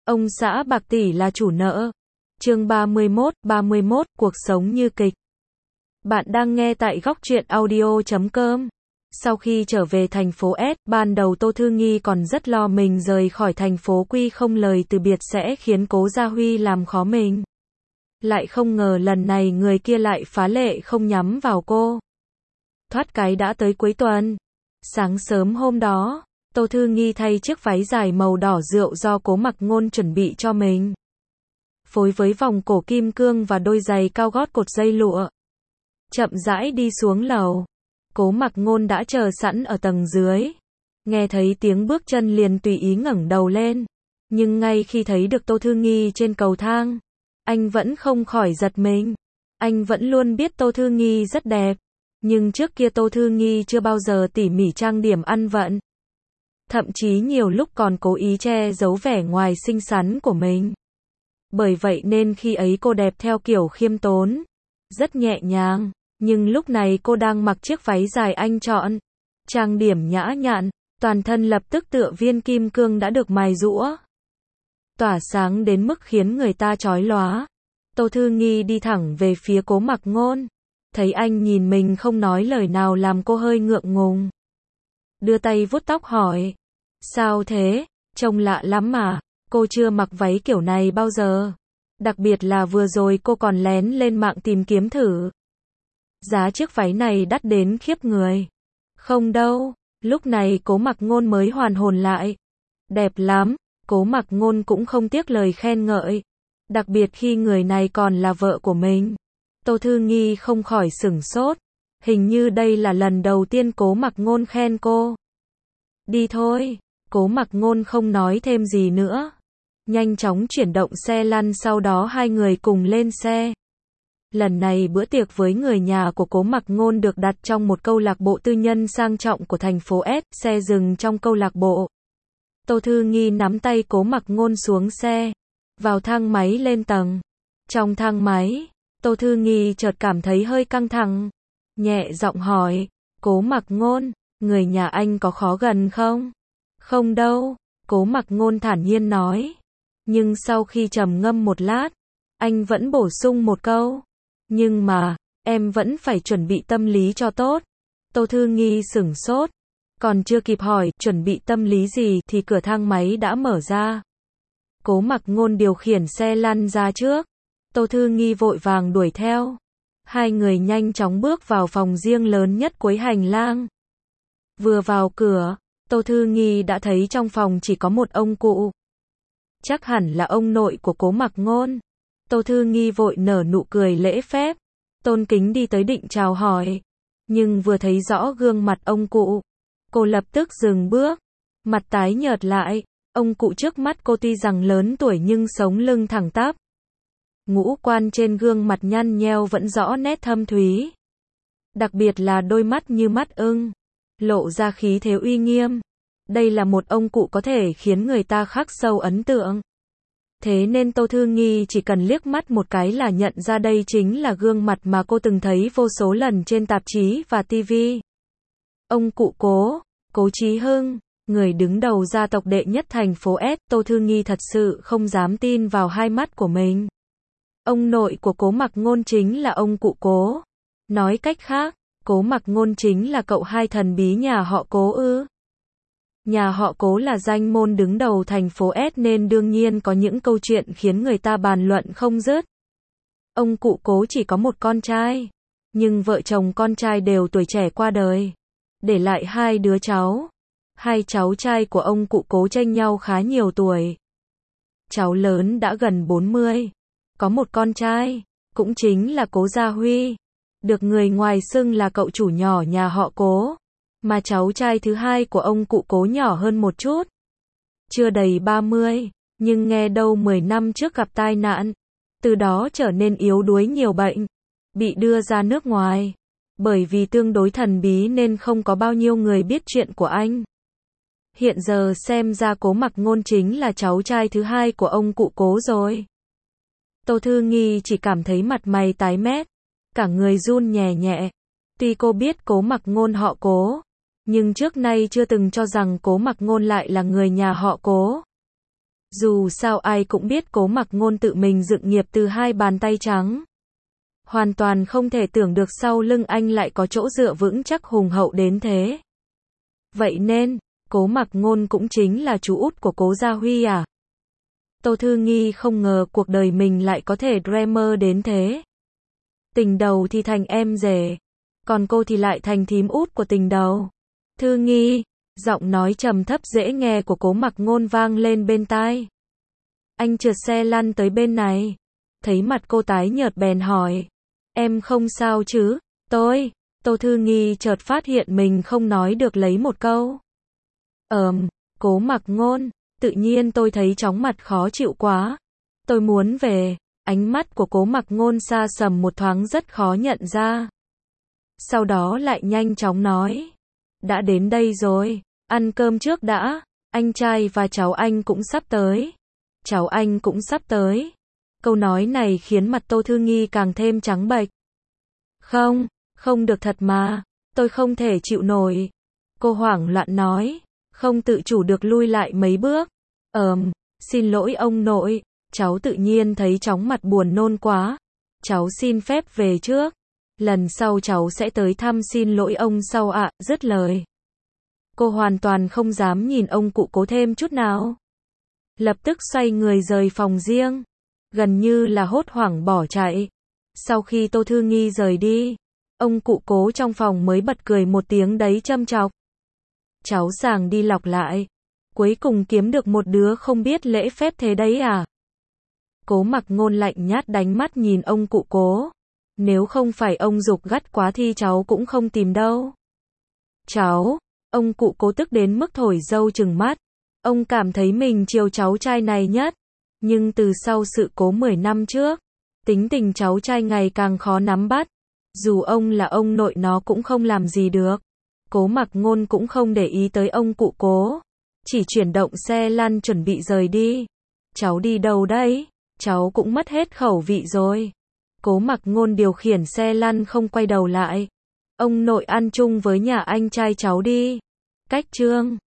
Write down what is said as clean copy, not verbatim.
Ông xã bạc tỷ là chủ nợ. Chương 31, cuộc sống như kịch. Bạn đang nghe tại góc truyện audio.com. Sau khi trở về thành phố S, ban đầu Tô Thư Nghi còn rất lo mình rời khỏi thành phố Quy không lời từ biệt sẽ khiến Cố Gia Huy làm khó mình. Lại không ngờ lần này người kia lại phá lệ không nhắm vào cô. Thoát cái đã tới cuối tuần. Sáng sớm hôm đó, Tô Thư Nghi thay chiếc váy dài màu đỏ rượu do Cố Mặc Ngôn chuẩn bị cho mình. Phối với vòng cổ kim cương và đôi giày cao gót cột dây lụa. Chậm rãi đi xuống lầu. Cố Mặc Ngôn đã chờ sẵn ở tầng dưới. Nghe thấy tiếng bước chân liền tùy ý ngẩng đầu lên. Nhưng ngay khi thấy được Tô Thư Nghi trên cầu thang, anh vẫn không khỏi giật mình. Anh vẫn luôn biết Tô Thư Nghi rất đẹp. Nhưng trước kia Tô Thư Nghi chưa bao giờ tỉ mỉ trang điểm ăn vận. Thậm chí nhiều lúc còn cố ý che giấu vẻ ngoài xinh xắn của mình. Bởi vậy nên khi ấy cô đẹp theo kiểu khiêm tốn, rất nhẹ nhàng. Nhưng lúc này cô đang mặc chiếc váy dài anh chọn, trang điểm nhã nhặn, toàn thân lập tức tựa viên kim cương đã được mài giũa, tỏa sáng đến mức khiến người ta chói lóa. Tô Thư Nghi đi thẳng về phía Cố Mặc Ngôn. Thấy anh nhìn mình không nói lời nào làm cô hơi ngượng ngùng. Đưa tay vuốt tóc hỏi. Sao thế? Trông lạ lắm mà. Cô chưa mặc váy kiểu này bao giờ. Đặc biệt là vừa rồi cô còn lén lên mạng tìm kiếm thử. Giá chiếc váy này đắt đến khiếp người. Không đâu. Lúc này Cố Mặc Ngôn mới hoàn hồn lại. Đẹp lắm. Cố Mặc Ngôn cũng không tiếc lời khen ngợi. Đặc biệt khi người này còn là vợ của mình. Tô Thư Nghi không khỏi sửng sốt. Hình như đây là lần đầu tiên Cố Mặc Ngôn khen cô. Đi thôi. Cố Mặc Ngôn không nói thêm gì nữa. Nhanh chóng chuyển động xe lăn, sau đó hai người cùng lên xe. Lần này bữa tiệc với người nhà của Cố Mặc Ngôn được đặt trong một câu lạc bộ tư nhân sang trọng của thành phố S, xe dừng trong câu lạc bộ. Tô Thư Nghi nắm tay Cố Mặc Ngôn xuống xe, vào thang máy lên tầng. Trong thang máy, Tô Thư Nghi chợt cảm thấy hơi căng thẳng, nhẹ giọng hỏi, Cố Mặc Ngôn, người nhà anh có khó gần không? Không đâu, Cố Mặc Ngôn thản nhiên nói. Nhưng sau khi trầm ngâm một lát, anh vẫn bổ sung một câu. Nhưng mà, em vẫn phải chuẩn bị tâm lý cho tốt. Tô Thư Nghi sửng sốt. Còn chưa kịp hỏi, chuẩn bị tâm lý gì thì cửa thang máy đã mở ra. Cố Mặc Ngôn điều khiển xe lăn ra trước. Tô Thư Nghi vội vàng đuổi theo. Hai người nhanh chóng bước vào phòng riêng lớn nhất cuối hành lang. Vừa vào cửa, Tô Thư Nghi đã thấy trong phòng chỉ có một ông cụ. Chắc hẳn là ông nội của Cố Mặc Ngôn. Tô Thư Nghi vội nở nụ cười lễ phép, tôn kính đi tới định chào hỏi. Nhưng vừa thấy rõ gương mặt ông cụ, cô lập tức dừng bước, mặt tái nhợt lại. Ông cụ trước mắt cô tuy rằng lớn tuổi nhưng sống lưng thẳng tắp. Ngũ quan trên gương mặt nhăn nheo vẫn rõ nét thâm thúy. Đặc biệt là đôi mắt như mắt ưng, lộ ra khí thế uy nghiêm. Đây là một ông cụ có thể khiến người ta khắc sâu ấn tượng. Thế nên Tô Thư Nghi chỉ cần liếc mắt một cái là nhận ra đây chính là gương mặt mà cô từng thấy vô số lần trên tạp chí và TV. Ông cụ Cố Chí Hưng, người đứng đầu gia tộc đệ nhất thành phố S. Tô Thư Nghi thật sự không dám tin vào hai mắt của mình. Ông nội của Cố Mặc Ngôn chính là ông cụ Cố. Nói cách khác, Cố Mặc Ngôn chính là cậu hai thần bí nhà họ Cố ư? Nhà họ Cố là danh môn đứng đầu thành phố S nên đương nhiên có những câu chuyện khiến người ta bàn luận không dứt. Ông cụ Cố chỉ có một con trai, nhưng vợ chồng con trai đều tuổi trẻ qua đời, để lại hai đứa cháu. Hai cháu trai của ông cụ Cố chênh nhau khá nhiều tuổi. Cháu lớn đã gần 40, có một con trai, cũng chính là Cố Gia Huy, được người ngoài xưng là cậu chủ nhỏ nhà họ Cố. Mà cháu trai thứ hai của ông cụ Cố nhỏ hơn một chút, chưa đầy 30, nhưng nghe đâu 10 năm trước gặp tai nạn, từ đó trở nên yếu đuối nhiều bệnh, bị đưa ra nước ngoài. Bởi vì tương đối thần bí nên không có bao nhiêu người biết chuyện của anh. Hiện giờ xem ra Cố Mặc Ngôn chính là cháu trai thứ hai của ông cụ Cố rồi. Tô Thư Nghi chỉ cảm thấy mặt mày tái mét, cả người run nhẹ nhẹ. Tuy cô biết Cố Mặc Ngôn họ Cố, nhưng trước nay chưa từng cho rằng Cố Mặc Ngôn lại là người nhà họ Cố. Dù sao ai cũng biết Cố Mặc Ngôn tự mình dựng nghiệp từ hai bàn tay trắng. Hoàn toàn không thể tưởng được sau lưng anh lại có chỗ dựa vững chắc hùng hậu đến thế. Vậy nên, Cố Mặc Ngôn cũng chính là chú út của Cố Gia Huy à? Tô Thư Nghi không ngờ cuộc đời mình lại có thể drama đến thế. Tình đầu thì thành em rể, còn cô thì lại thành thím út của tình đầu. Thư Nghi, giọng nói trầm thấp dễ nghe của Cố Mặc Ngôn vang lên bên tai. Anh trượt xe lăn tới bên này, thấy mặt cô tái nhợt bèn hỏi. Em không sao chứ? Tô Thư Nghi chợt phát hiện mình không nói được lấy một câu. Cố Mặc Ngôn, tự nhiên tôi thấy chóng mặt khó chịu quá. Tôi muốn về. Ánh mắt của Cố Mặc Ngôn xa sầm một thoáng rất khó nhận ra. Sau đó lại nhanh chóng nói. Đã đến đây rồi, ăn cơm trước đã, anh trai và cháu anh cũng sắp tới. Cháu anh cũng sắp tới. Câu nói này khiến mặt Tô Thư Nghi càng thêm trắng bệch. Không được thật mà, tôi không thể chịu nổi. Cô hoảng loạn nói, không tự chủ được lui lại mấy bước. Xin lỗi ông nội, cháu tự nhiên thấy chóng mặt buồn nôn quá. Cháu xin phép về trước. Lần sau cháu sẽ tới thăm xin lỗi ông sau ạ, dứt lời. Cô hoàn toàn không dám nhìn ông cụ Cố thêm chút nào. Lập tức xoay người rời phòng riêng, gần như là hốt hoảng bỏ chạy. Sau khi Tô Thư Nghi rời đi, ông cụ Cố trong phòng mới bật cười một tiếng đấy châm chọc. Cháu sàng đi lọc lại, cuối cùng kiếm được một đứa không biết lễ phép thế đấy à? Cố Mặc Ngôn lạnh nhát đánh mắt nhìn ông cụ Cố. Nếu không phải ông giục gắt quá thì cháu cũng không tìm đâu. Cháu, ông cụ Cố tức đến mức thổi râu trừng mắt. Ông cảm thấy mình chiều cháu trai này nhất. Nhưng từ sau sự cố 10 năm trước, tính tình cháu trai ngày càng khó nắm bắt. Dù ông là ông nội nó cũng không làm gì được. Cố Mặc Ngôn cũng không để ý tới ông cụ Cố, chỉ chuyển động xe lăn chuẩn bị rời đi. Cháu đi đâu đấy? Cháu cũng mất hết khẩu vị rồi. Cố Mặc Ngôn điều khiển xe lăn không quay đầu lại. Ông nội ăn chung với nhà anh trai cháu đi. Cách chương